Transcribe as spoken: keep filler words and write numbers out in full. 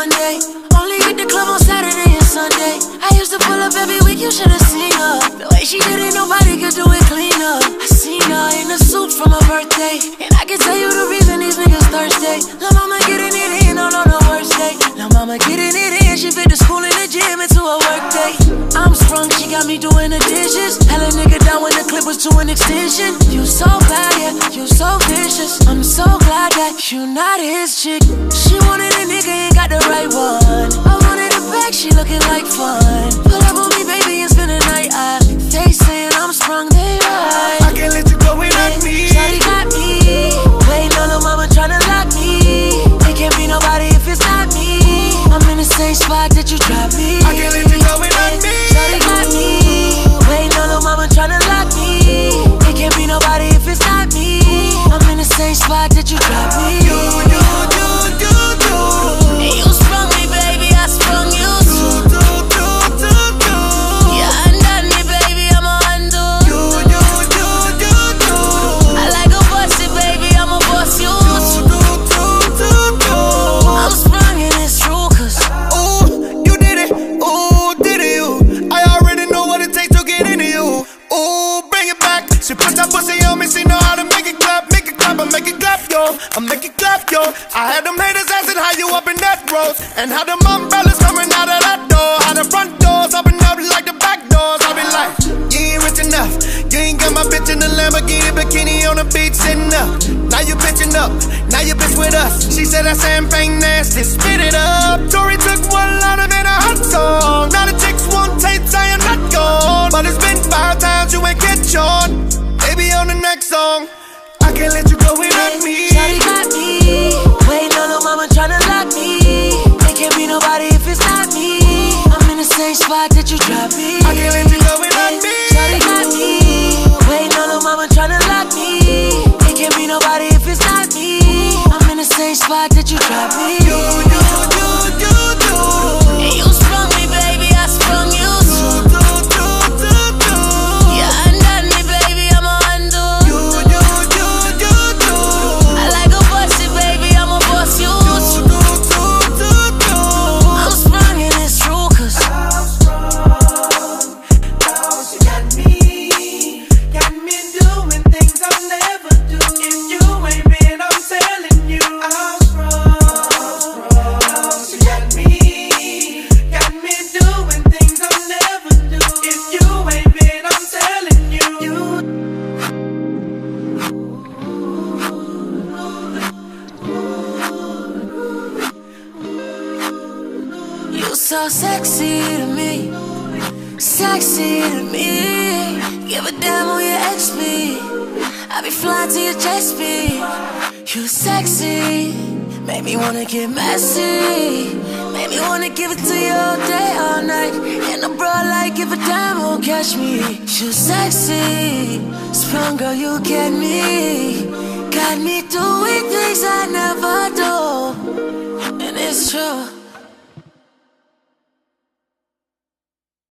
Monday. Only hit the club on Saturday and Sunday. I used to pull up every week, you should've seen her. The way she did it, nobody could do it cleaner. I seen her in a suit for my birthday, and I can tell you the reason these niggas thirsty. Lil' mama getting it in on on the worst day. Lil' mama getting it in, she fit the school and the gym into a work day. I'm sprung, she got me doing the dishes. Hella nigga down when the clip was to an extension. You so bad, yeah, you so vicious. I'm so glad that you not his chick. She wanted a nigga, ain't got the right one. I wanted a bag, she looking like fun. Pull up on me, baby, and spend the night. I, they saying I'm sprung, they right. I can't let you go without me. Shawty got me waiting on her mama tryna lock me. It can't be nobody if it's not me. I'm in the same spot that you dropped me. I can't let you go without me. Shawty got me waiting on her mama tryna lock me. It can't be nobody if it's not me. I'm in the same spot that you dropped me. You, you, you, you, you. And you sprung me, baby, I sprung you too. Do, do, do, do. Yeah, undone me, baby, I'ma undo. You, you, you, you, you. I like a bossy, baby, I'ma boss you too. Do, do, do, do. I'm sprung and it's true, cause Ooh, you did it. Ooh, did it you. I already know what it takes to get into you. Ooh, bring it back. She put that pussy on me, she know how to make it clap. Make it clap, I make it clap, yo. I make it clap, yo. I had them haters asking how you up in that road, and how them umbrellas coming out of that door. How the front doors open up like the back doors. I be like, you ain't rich enough. You ain't got my bitch in the Lamborghini bikini on the beach sitting up. Now you bitching up, now you bitch with us. She said that champagne nasty, spit it up. Tory took one line and made a hot song. Now the chicks want tapes, I am not gone. But it's been five times you ain't catch on. Baby on the next song, I can't let you go without me. Shawty got me waiting on her mama tryna lock me. It can't be nobody if it's not me. I'm in the same spot that you dropped me. I can't let you go without me. Shawty got me waiting on her mama tryna lock me. It can't be nobody if it's not me. I'm in the same spot that you dropped me. You, you, you, you, you. And you sprung me, baby, I sprung you too. Do, do, do, do. Yeah, undone me, baby, I'ma undo. You, you, you, you, you. I like a bossy, baby, I'ma boss you too. Do, do, do, do. I'm sprung and it's true, cause I'm sprung. Now she got me, got me doing things I'll never do. If you ain't been, I'm telling you, I'm sprung. Now she got me, got me doing things I'll never do. If you ain't been, I'm telling you. you so sexy to me, sexy to me. Give a damn who your ex be, I be flying to your chest beat. You sexy, make me wanna get messy, make me wanna give it to you all day, all night. And a bro like give a damn who'll catch me. You sexy, sprung girl, you get me, got me doing things I never do, and it's true.